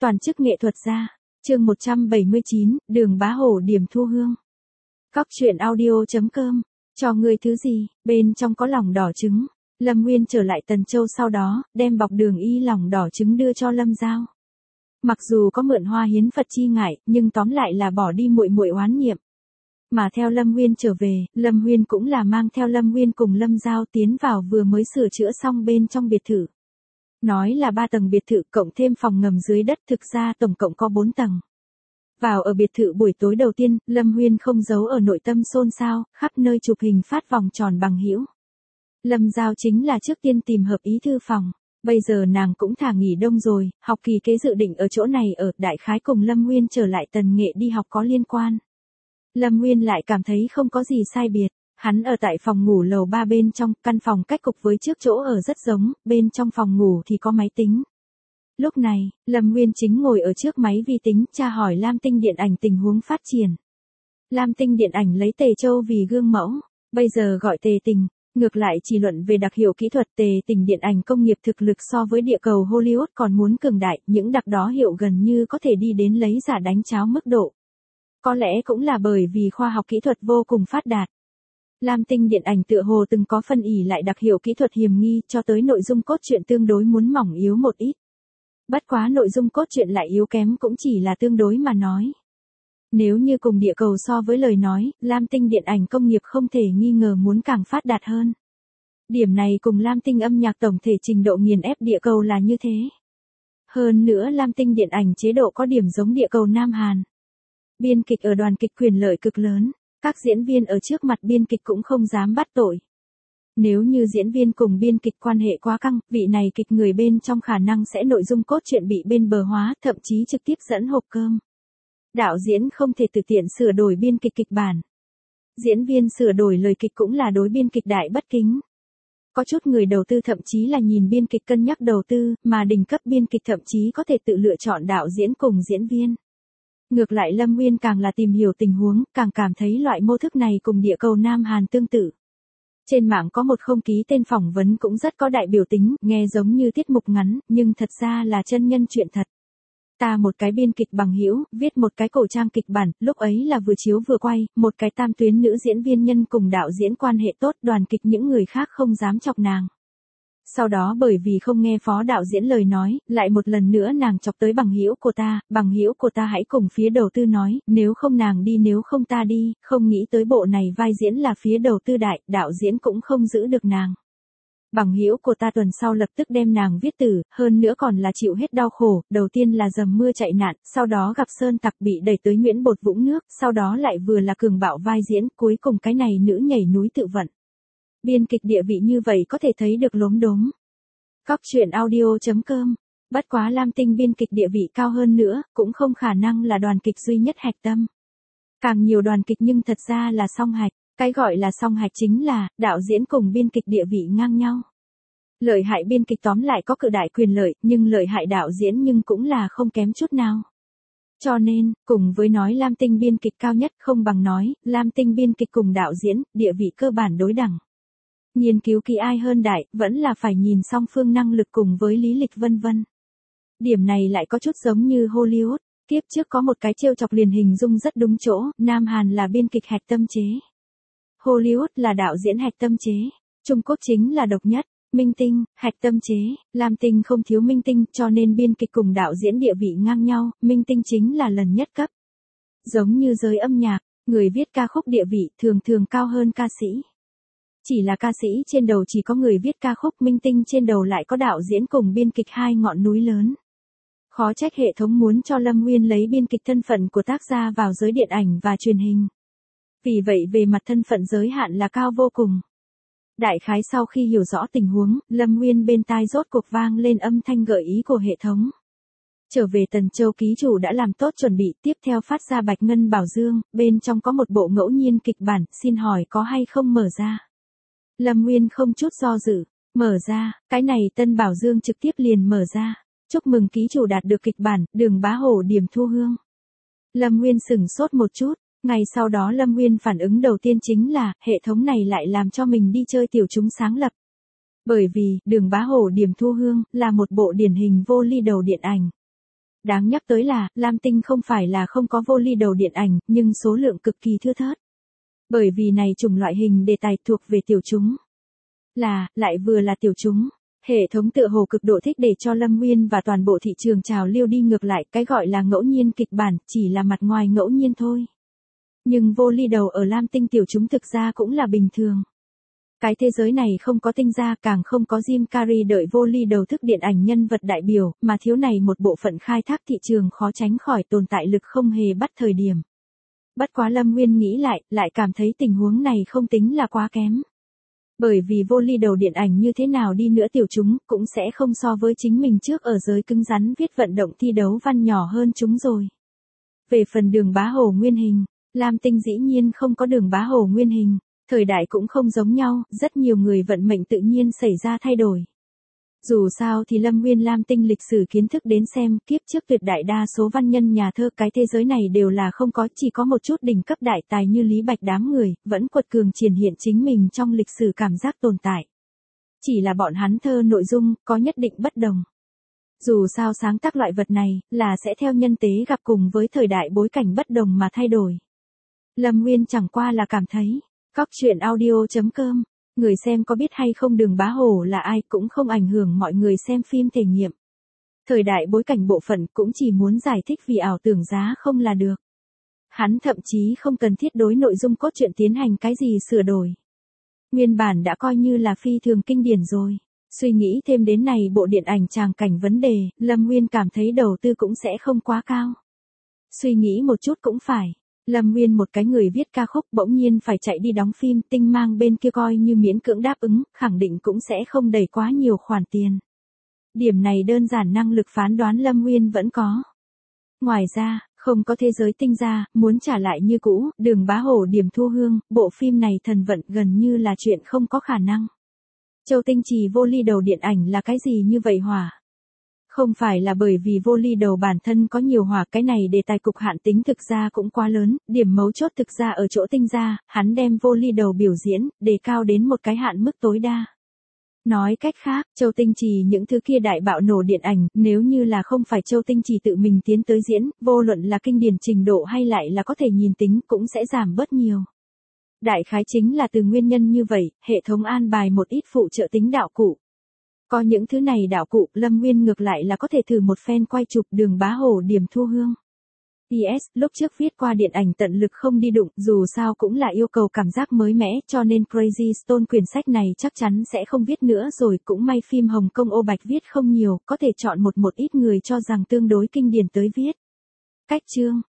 Toàn chức nghệ thuật gia. Chương 179, Đường Bá Hổ điểm thu hương. Cóc truyện audio.com. Cho ngươi thứ gì, bên trong có lòng đỏ trứng. Lâm Nguyên trở lại Tần Châu sau đó, đem bọc đường y lòng đỏ trứng đưa cho Lâm Giao. Mặc dù có mượn hoa hiến Phật chi ngại, nhưng tóm lại là bỏ đi muội muội oán niệm. Mà theo Lâm Nguyên trở về, Lâm Nguyên cũng là mang theo Lâm Nguyên cùng Lâm Giao tiến vào vừa mới sửa chữa xong bên trong biệt thự. Nói là 3 tầng biệt thự cộng thêm phòng ngầm dưới đất, thực ra tổng cộng có 4 tầng. Vào ở biệt thự buổi tối đầu tiên, Lâm Nguyên không giấu ở nội tâm xôn xao, khắp nơi chụp hình phát vòng tròn bằng hữu. Lâm Giao chính là trước tiên tìm hợp ý thư phòng. Bây giờ nàng cũng thả nghỉ đông rồi, học kỳ kế dự định ở chỗ này ở, đại khái cùng Lâm Nguyên trở lại Tần Nghệ đi học có liên quan. Lâm Nguyên lại cảm thấy không có gì sai biệt. Hắn ở tại phòng ngủ lầu 3 bên trong, căn phòng cách cục với trước chỗ ở rất giống, bên trong phòng ngủ thì có máy tính. Lúc này, Lâm Nguyên chính ngồi ở trước máy vi tính, tra hỏi Lam Tinh Điện ảnh tình huống phát triển. Lam Tinh Điện ảnh lấy Tề Châu vì gương mẫu, bây giờ gọi Tề Tình, ngược lại chỉ luận về đặc hiệu kỹ thuật Tề Tình điện ảnh công nghiệp thực lực so với địa cầu Hollywood còn muốn cường đại, những đặc đó hiệu gần như có thể đi đến lấy giả đánh cháo mức độ. Có lẽ cũng là bởi vì khoa học kỹ thuật vô cùng phát đạt. Lam Tinh điện ảnh tựa hồ từng có phân ỷ lại đặc hiệu kỹ thuật hiềm nghi, cho tới nội dung cốt truyện tương đối muốn mỏng yếu một ít. Bất quá nội dung cốt truyện lại yếu kém cũng chỉ là tương đối mà nói. Nếu như cùng địa cầu so với lời nói, Lam Tinh điện ảnh công nghiệp không thể nghi ngờ muốn càng phát đạt hơn. Điểm này cùng Lam Tinh âm nhạc tổng thể trình độ nghiền ép địa cầu là như thế. Hơn nữa Lam Tinh điện ảnh chế độ có điểm giống địa cầu Nam Hàn. Biên kịch ở đoàn kịch quyền lợi cực lớn. Các diễn viên ở trước mặt biên kịch cũng không dám bắt tội. Nếu như diễn viên cùng biên kịch quan hệ quá căng, vị này kịch người bên trong khả năng sẽ nội dung cốt truyện bị bên bờ hóa, thậm chí trực tiếp dẫn hộp cơm. Đạo diễn không thể tự tiện sửa đổi biên kịch kịch bản. Diễn viên sửa đổi lời kịch cũng là đối biên kịch đại bất kính. Có chút người đầu tư thậm chí là nhìn biên kịch cân nhắc đầu tư, mà đỉnh cấp biên kịch thậm chí có thể tự lựa chọn đạo diễn cùng diễn viên. Ngược lại Lâm Nguyên càng là tìm hiểu tình huống, càng cảm thấy loại mô thức này cùng địa cầu Nam Hàn tương tự. Trên mạng có một không ký tên phỏng vấn cũng rất có đại biểu tính, nghe giống như tiết mục ngắn, nhưng thật ra là chân nhân chuyện thật. Ta một cái biên kịch bằng hữu, viết một cái cổ trang kịch bản, lúc ấy là vừa chiếu vừa quay, một cái tam tuyến nữ diễn viên nhân cùng đạo diễn quan hệ tốt, đoàn kịch những người khác không dám chọc nàng. Sau đó bởi vì không nghe phó đạo diễn lời nói, lại một lần nữa nàng chọc tới bằng hữu của ta hãy cùng phía đầu tư nói, nếu không nàng đi nếu không ta đi, không nghĩ tới bộ này vai diễn là phía đầu tư đại, đạo diễn cũng không giữ được nàng. Bằng hữu của ta tuần sau lập tức đem nàng viết tử, hơn nữa còn là chịu hết đau khổ, đầu tiên là dầm mưa chạy nạn, sau đó gặp sơn tặc bị đẩy tới Nguyễn Bột vũng nước, sau đó lại vừa là cường bạo vai diễn, cuối cùng cái này nữ nhảy núi tự vận. Biên kịch địa vị như vậy có thể thấy được lốm đốm. Cóc truyện audio.com. Bất quá Lam Tinh biên kịch địa vị cao hơn nữa, cũng không khả năng là đoàn kịch duy nhất hạch tâm. Càng nhiều đoàn kịch nhưng thật ra là song hạch. Cái gọi là song hạch chính là, đạo diễn cùng biên kịch địa vị ngang nhau. Lợi hại biên kịch tóm lại có cự đại quyền lợi, nhưng lợi hại đạo diễn nhưng cũng là không kém chút nào. Cho nên, cùng với nói Lam Tinh biên kịch cao nhất không bằng nói, Lam Tinh biên kịch cùng đạo diễn, địa vị cơ bản đối đẳng. Nghiên cứu kỹ ai hơn đại, vẫn là phải nhìn song phương năng lực cùng với lý lịch vân vân. Điểm này lại có chút giống như Hollywood, tiếp trước có một cái trêu chọc liền hình dung rất đúng chỗ, Nam Hàn là biên kịch hạch tâm chế. Hollywood là đạo diễn hạch tâm chế, Trung Quốc chính là độc nhất, minh tinh, hạch tâm chế, Lam Tinh không thiếu minh tinh cho nên biên kịch cùng đạo diễn địa vị ngang nhau, minh tinh chính là lần nhất cấp. Giống như giới âm nhạc, người viết ca khúc địa vị thường thường cao hơn ca sĩ. Chỉ là ca sĩ trên đầu chỉ có người viết ca khúc, minh tinh trên đầu lại có đạo diễn cùng biên kịch hai ngọn núi lớn. Khó trách hệ thống muốn cho Lâm Nguyên lấy biên kịch thân phận của tác gia vào giới điện ảnh và truyền hình. Vì vậy về mặt thân phận giới hạn là cao vô cùng. Đại khái sau khi hiểu rõ tình huống, Lâm Nguyên bên tai rốt cuộc vang lên âm thanh gợi ý của hệ thống. Trở về Tần Châu ký chủ đã làm tốt chuẩn bị, tiếp theo phát ra Bạch Ngân Bảo Dương, bên trong có một bộ ngẫu nhiên kịch bản, xin hỏi có hay không mở ra. Lâm Nguyên không chút do dự, mở ra, cái này Tân Bảo Dương trực tiếp liền mở ra. Chúc mừng ký chủ đạt được kịch bản, Đường Bá Hổ điểm thu hương. Lâm Nguyên sửng sốt một chút. Ngày sau đó Lâm Nguyên phản ứng đầu tiên chính là, hệ thống này lại làm cho mình đi chơi tiểu chúng sáng lập. Bởi vì, Đường Bá Hổ điểm thu hương, là một bộ điển hình vô ly đầu điện ảnh. Đáng nhắc tới là, Lam Tinh không phải là không có vô ly đầu điện ảnh, nhưng số lượng cực kỳ thưa thớt. Bởi vì này chủng loại hình đề tài thuộc về tiểu chúng. Lại vừa là tiểu chúng. Hệ thống tựa hồ cực độ thích để cho Lâm Nguyên và toàn bộ thị trường trào lưu đi ngược lại, cái gọi là ngẫu nhiên kịch bản, chỉ là mặt ngoài ngẫu nhiên thôi. Nhưng vô ly đầu ở Lam Tinh tiểu chúng thực ra cũng là bình thường. Cái thế giới này không có tinh gia, càng không có Jim Carrey đợi vô ly đầu thức điện ảnh nhân vật đại biểu, mà thiếu này một bộ phận khai thác thị trường khó tránh khỏi tồn tại lực không hề bắt thời điểm. Bất quá Lâm Nguyên nghĩ lại cảm thấy tình huống này không tính là quá kém. Bởi vì vô ly đầu điện ảnh như thế nào đi nữa tiểu chúng cũng sẽ không so với chính mình trước ở giới cứng rắn viết vận động thi đấu văn nhỏ hơn chúng rồi. Về phần Đường Bá Hổ nguyên hình, Lam Tinh dĩ nhiên không có Đường Bá Hổ nguyên hình, thời đại cũng không giống nhau, rất nhiều người vận mệnh tự nhiên xảy ra thay đổi. Dù sao thì Lâm Nguyên Lam Tinh lịch sử kiến thức đến xem, kiếp trước tuyệt đại đa số văn nhân nhà thơ cái thế giới này đều là không có, chỉ có một chút đỉnh cấp đại tài như Lý Bạch đám người, vẫn quật cường triển hiện chính mình trong lịch sử cảm giác tồn tại. Chỉ là bọn hắn thơ nội dung, có nhất định bất đồng. Dù sao sáng tác loại vật này, là sẽ theo nhân tế gặp cùng với thời đại bối cảnh bất đồng mà thay đổi. Lâm Nguyên chẳng qua là cảm thấy, Cóc truyện audio.com, người xem có biết hay không Đường Bá Hổ là ai cũng không ảnh hưởng mọi người xem phim thể nghiệm. Thời đại bối cảnh bộ phận cũng chỉ muốn giải thích vì ảo tưởng giá không là được. Hắn thậm chí không cần thiết đối nội dung cốt truyện tiến hành cái gì sửa đổi. Nguyên bản đã coi như là phi thường kinh điển rồi. Suy nghĩ thêm đến này bộ điện ảnh tràng cảnh vấn đề, Lâm Nguyên cảm thấy đầu tư cũng sẽ không quá cao. Suy nghĩ một chút cũng phải. Lâm Nguyên một cái người viết ca khúc bỗng nhiên phải chạy đi đóng phim, Tinh Mang bên kia coi như miễn cưỡng đáp ứng, khẳng định cũng sẽ không đẩy quá nhiều khoản tiền. Điểm này đơn giản năng lực phán đoán Lâm Nguyên vẫn có. Ngoài ra, không có thế giới tinh gia, muốn trả lại như cũ, Đường Bá Hổ điểm thu hương, bộ phim này thần vận gần như là chuyện không có khả năng. Châu Tinh Trì vô ly đầu điện ảnh là cái gì như vậy hỏa? Không phải là bởi vì vô ly đầu bản thân có nhiều hỏa, cái này đề tài cục hạn tính thực ra cũng quá lớn, điểm mấu chốt thực ra ở chỗ tinh gia, hắn đem vô ly đầu biểu diễn, đề cao đến một cái hạn mức tối đa. Nói cách khác, Châu Tinh Trì những thứ kia đại bạo nổ điện ảnh, nếu như là không phải Châu Tinh Trì tự mình tiến tới diễn, vô luận là kinh điển trình độ hay lại là có thể nhìn tính cũng sẽ giảm bớt nhiều. Đại khái chính là từ nguyên nhân như vậy, hệ thống an bài một ít phụ trợ tính đạo cụ. Có những thứ này đạo cụ, Lâm Nguyên ngược lại là có thể thử một phen quay chụp Đường Bá Hổ điểm thu hương. PS, lúc trước viết qua điện ảnh tận lực không đi đụng, dù sao cũng là yêu cầu cảm giác mới mẻ, cho nên Crazy Stone quyển sách này chắc chắn sẽ không viết nữa rồi, cũng may phim Hồng Kông Ô Bạch viết không nhiều, có thể chọn một ít người cho rằng tương đối kinh điển tới viết. Cách chương